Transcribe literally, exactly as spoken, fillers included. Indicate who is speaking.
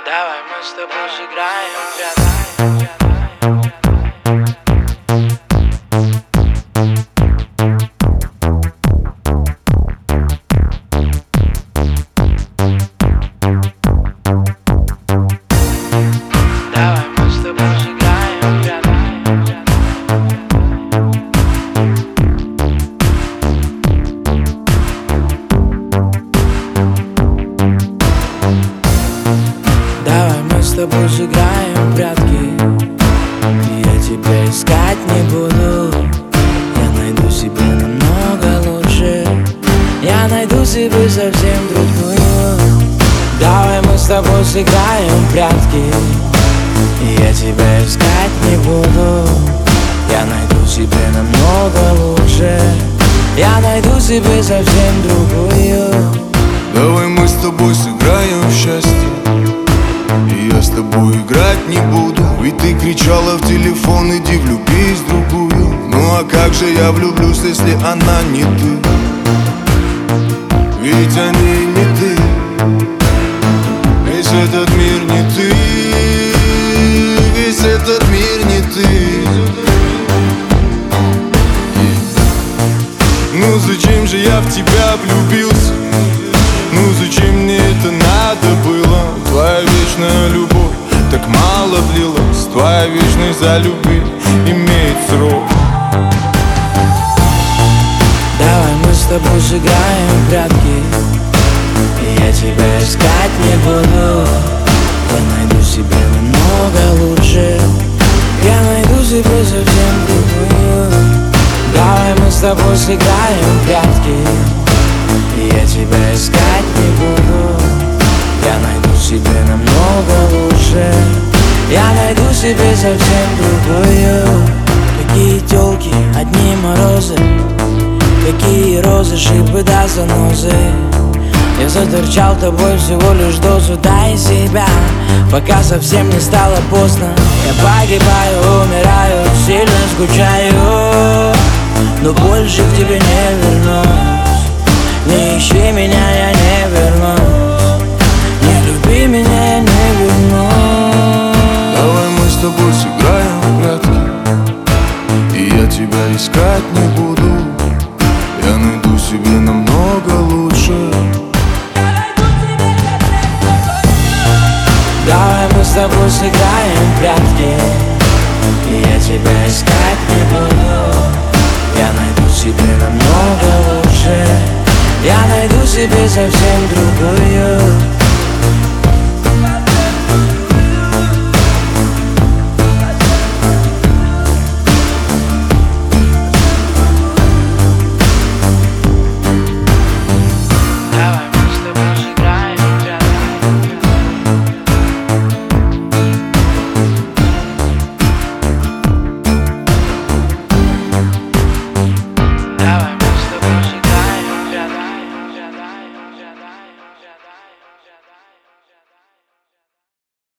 Speaker 1: Давай мы с тобой сыграем в прятки. Давай мы с тобой сыграем в прятки. Давай мы с тобой сыграем в прятки. Я тебя искать не буду. Я найду себе намного лучше. Я найду себе совсем другую. Давай мы с тобой сыграем в прятки. Я тебя искать не буду. Я найду себе намного лучше. Я найду себе совсем другую.
Speaker 2: Давай мы с тобой сыграем в счастье. И я с тобой играть не буду. Ведь ты кричала в телефон: иди влюбись в другую. Ну а как же я влюблюсь, если она не ты? Ведь они не ты. Весь этот мир не ты. Весь этот мир не ты. Ну зачем же я в тебя влюбился? Ну зачем мне это надо было? Твоя вечная любовь так мало длилась. Твоя вечность за любви имеет срок.
Speaker 1: Давай мы с тобой сыграем в прятки. Я тебя искать не буду. Я найду себе намного лучше. Я найду себе совсем другую. Давай мы с тобой сыграем в прятки. Я тебя искать не буду. Я найду себе намного лучше. Я найду себе совсем другую. Какие тёлки, одни морозы. Какие розы, шипы да занозы. Я заторчал тобой всего лишь дозу. Дай себя, пока совсем не стало поздно. Я погибаю, умираю, сильно скучаю. Но больше к тебе не вернусь. Не ищи меня, я не вернусь. Не люби меня, я не вернусь.
Speaker 2: Давай мы с тобой сыграем в прятки. И я тебя искать не буду. Я найду себе намного лучше.
Speaker 1: Давай мы с тобой сыграем в прятки. И я тебя искать не буду. Я найду себе намного лучше. Я найду себе совсем другую.